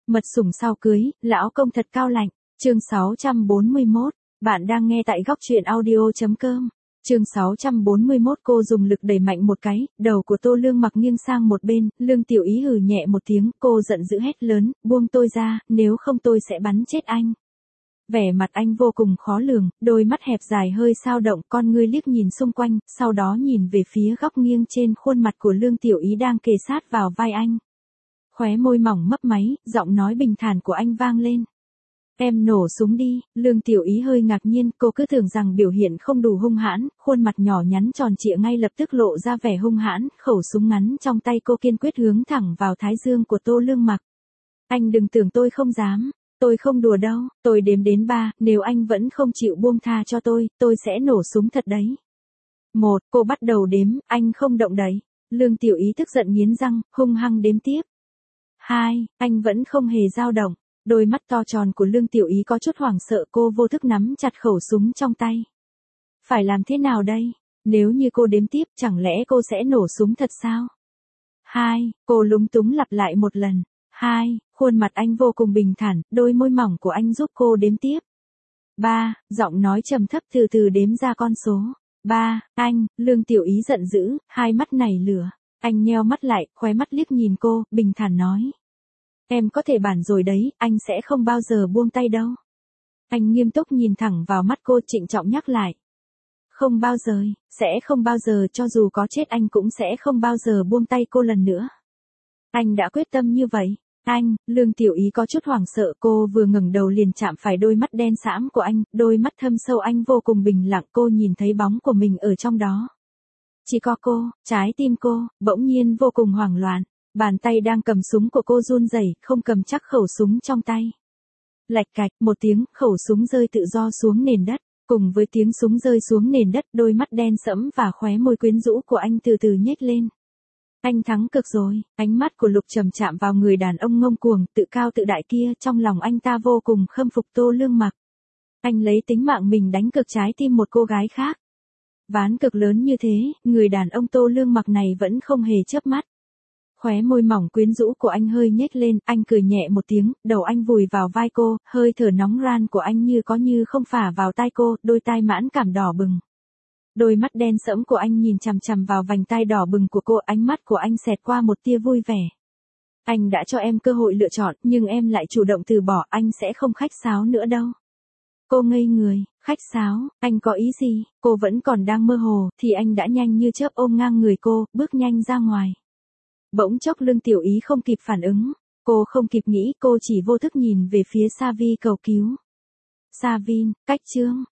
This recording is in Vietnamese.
Mật sủng sau cưới, lão công thật cao lạnh. Chương 641, bạn đang nghe tại góc truyện audio.com. Chương 641 cô dùng lực đẩy mạnh một cái, đầu của Tô Lương Mặc nghiêng sang một bên, Lương Tiểu Ý hừ nhẹ một tiếng, cô giận dữ hét lớn, buông tôi ra, nếu không tôi sẽ bắn chết anh. Vẻ mặt anh vô cùng khó lường, đôi mắt hẹp dài hơi dao động, con ngươi liếc nhìn xung quanh, sau đó nhìn về phía góc nghiêng trên khuôn mặt của Lương Tiểu Ý đang kề sát vào vai anh. Khóe môi mỏng mấp máy, giọng nói bình thản của anh vang lên. Em nổ súng đi. Lương Tiểu Ý hơi ngạc nhiên, cô cứ tưởng rằng biểu hiện không đủ hung hãn, khuôn mặt nhỏ nhắn tròn trịa ngay lập tức lộ ra vẻ hung hãn, khẩu súng ngắn trong tay cô kiên quyết hướng thẳng vào thái dương của Tô Lương Mặc. Anh đừng tưởng tôi không dám, tôi không đùa đâu, tôi đếm đến 3, nếu anh vẫn không chịu buông tha cho tôi sẽ nổ súng thật đấy. 1, cô bắt đầu đếm, anh không động đậy. Lương Tiểu Ý tức giận nghiến răng, hung hăng đếm tiếp. 2, anh vẫn không hề dao động. Đôi mắt to tròn của Lương Tiểu Ý có chút hoảng sợ, cô vô thức nắm chặt khẩu súng trong tay. Phải làm thế nào đây? Nếu như cô đếm tiếp, chẳng lẽ cô sẽ nổ súng thật sao? 2, cô lúng túng lặp lại một lần. 2, khuôn mặt anh vô cùng bình thản, đôi môi mỏng của anh giúp cô đếm tiếp. 3, giọng nói trầm thấp từ từ đếm ra con số. 3, anh. Lương Tiểu Ý giận dữ, hai mắt nảy lửa. Anh nheo mắt lại, khóe mắt liếc nhìn cô, bình thản nói. Em có thể bản rồi đấy, anh sẽ không bao giờ buông tay đâu. Anh nghiêm túc nhìn thẳng vào mắt cô, trịnh trọng nhắc lại. Không bao giờ, sẽ không bao giờ, cho dù có chết anh cũng sẽ không bao giờ buông tay cô lần nữa. Anh đã quyết tâm như vậy. Anh. Lương Tiểu Ý có chút hoảng sợ, cô vừa ngẩng đầu liền chạm phải đôi mắt đen sẫm của anh, đôi mắt thâm sâu anh vô cùng bình lặng, cô nhìn thấy bóng của mình ở trong đó. Chỉ có cô, trái tim cô, bỗng nhiên vô cùng hoảng loạn. Bàn tay đang cầm súng của cô run rẩy, không cầm chắc khẩu súng trong tay. Lạch cạch, một tiếng, khẩu súng rơi tự do xuống nền đất. Cùng với tiếng súng rơi xuống nền đất, đôi mắt đen sẫm và khóe môi quyến rũ của anh từ từ nhếch lên. Anh thắng cực rồi. Ánh mắt của Lục Trầm chạm vào người đàn ông ngông cuồng, tự cao tự đại kia, trong lòng anh ta vô cùng khâm phục Tô Lương Mặc. Anh lấy tính mạng mình đánh cược trái tim một cô gái khác. Ván cực lớn như thế, người đàn ông Tô Lương Mặc này vẫn không hề chớp mắt. Khóe môi mỏng quyến rũ của anh hơi nhếch lên, anh cười nhẹ một tiếng, đầu anh vùi vào vai cô, hơi thở nóng ran của anh như có như không phả vào tai cô, đôi tai mãn cảm đỏ bừng. Đôi mắt đen sẫm của anh nhìn chằm chằm vào vành tai đỏ bừng của cô, ánh mắt của anh xẹt qua một tia vui vẻ. Anh đã cho em cơ hội lựa chọn, nhưng em lại chủ động từ bỏ, anh sẽ không khách sáo nữa đâu. Cô ngây người, khách sáo, anh có ý gì? Cô vẫn còn đang mơ hồ, thì anh đã nhanh như chớp ôm ngang người cô, bước nhanh ra ngoài. Bỗng chốc Lương Tiểu Ý không kịp phản ứng, cô không kịp nghĩ, cô chỉ vô thức nhìn về phía Sa Vi cầu cứu. Sa Vin, cách chương,